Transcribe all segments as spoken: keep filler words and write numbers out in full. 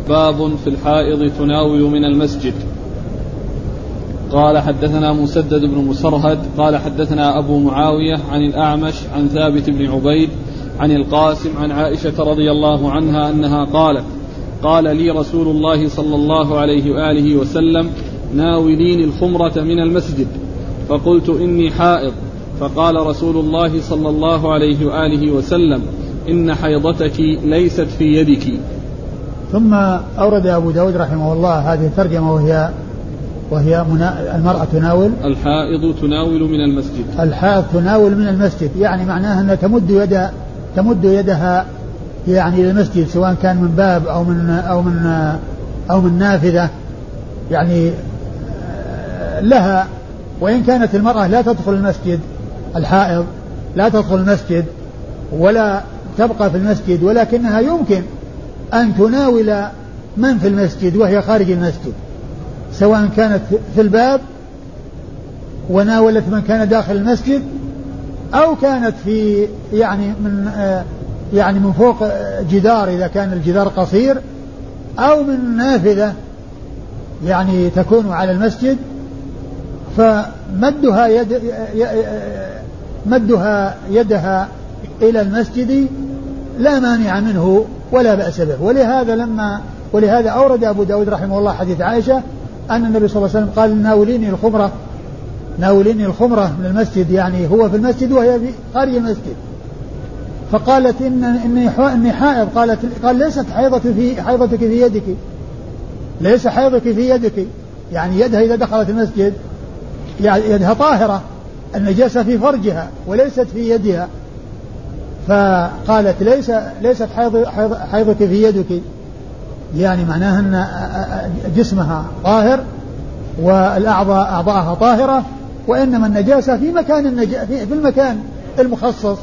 باب في الحائض تناول من المسجد. قال حدثنا مسدد بن مسرهد قال حدثنا أبو معاوية عن الأعمش عن ثابت بن عبيد عن القاسم عن عائشة رضي الله عنها أنها قالت قال لي رسول الله صلى الله عليه وآله وسلم ناوليني الخمرة من المسجد، فقلت إني حائض، فقال رسول الله صلى الله عليه وآله وسلم إن حيضتك ليست في يدك. ثم أورد أبو داود رحمه الله هذه الترجمة وهي وهي المرأة تناول الحائض تناول من المسجد. الحائض تناول من المسجد يعني معناها أنها تمد يدها تمد يدها يعني إلى المسجد، سواء كان من باب أو من أو من أو من نافذة يعني لها. وإن كانت المرأة لا تدخل المسجد، الحائض لا تدخل المسجد ولا تبقى في المسجد، ولكنها يمكن أن تناول من في المسجد وهي خارج المسجد، سواء كانت في الباب وناولت من كان داخل المسجد، أو كانت في يعني من يعني من فوق جدار إذا كان الجدار قصير، أو من نافذة يعني تكون على المسجد، فمدها يد مدها يدها إلى المسجد لا مانع منه ولا بأس به. ولهذا لما ولهذا أورد أبو داود رحمه الله حديث عائشة أن النبي صلى الله عليه وسلم قال ناوليني الخمرة ناوليني الخمرة من المسجد، يعني هو في المسجد وهي في خارج المسجد. فقالت إن إني إني حائض، قالت قال ليست حيضتك في حيضتك في يدك، ليس حيضك في يدك، يعني يدها إذا دخلت المسجد يعني يدها طاهرة، النجاسة في فرجها وليست في يدها. فقالت ليس ليست حيض حيضك في يدك، يعني معناها أن جسمها طاهر والأعضاء أعضاءها طاهرة، وإنما النجاسة في مكان النجا في المكان المخصص.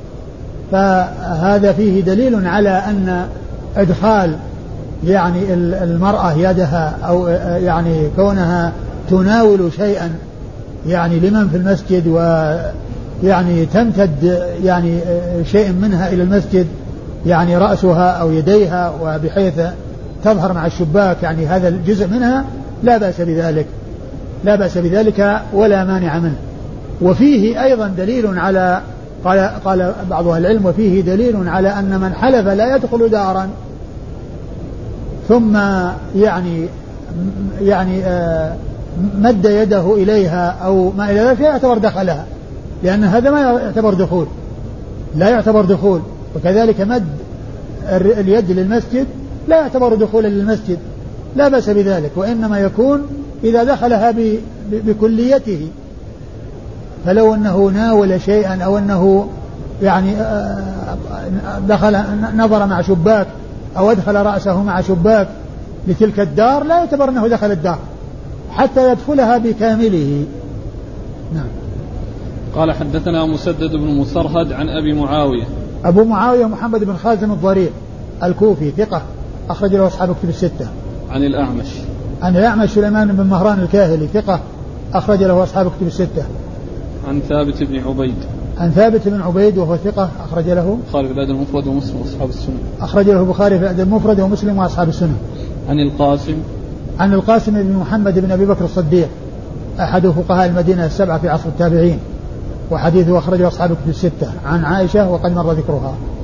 فهذا فيه دليل على أن إدخال يعني المرأة يدها أو يعني كونها تناول شيئا يعني لمن في المسجد ويعني تمتد يعني شيء منها إلى المسجد، يعني رأسها أو يديها، وبحيث تظهر مع الشباك يعني هذا الجزء منها، لا بأس بذلك لا بأس بذلك ولا مانع منه. وفيه أيضا دليل على قال قال بعض أهل العلم وفيه دليل على أن من حلف لا يدخل دارا ثم يعني يعني آه مد يده إليها أو ما إلى ذلك يعتبر دخلها، لأن هذا ما يعتبر دخول لا يعتبر دخول. وكذلك مد اليد للمسجد لا يعتبر دخولا للمسجد، لا بأس بذلك، وإنما يكون إذا دخلها بكليته. فلو أنه ناول شيئا أو أنه يعني دخل نظر مع شباك أو أدخل رأسه مع شباك لتلك الدار لا يعتبر أنه دخل الدار حتى يدخلها بكامله. نعم. قال حدثنا مسدد بن مسرهد عن أبي معاوية. أبو معاوية محمد بن خازم الضرير الكوفي ثقة أخرج له أصحاب كتب الستة. عن الأعمش. عن الأعمش سليمان بن مهران الكاهلي ثقة أخرج له أصحاب كتب الستة. عن ثابت بن عبيد. عن ثابت بن عبيد وهو ثقة أخرج له البخاري في الأدب المفرد ومسلم وأصحاب السنة. أخرج له البخاري في الأدب المفرد ومسلم وأصحاب السنة. عن القاسم. عن القاسم بن محمد بن أبي بكر الصديق أحد فقهاء المدينة السبعة في عصر التابعين، وحديثه أخرجه أصحاب كتب الستة. عن عائشة وقد مر ذكرها.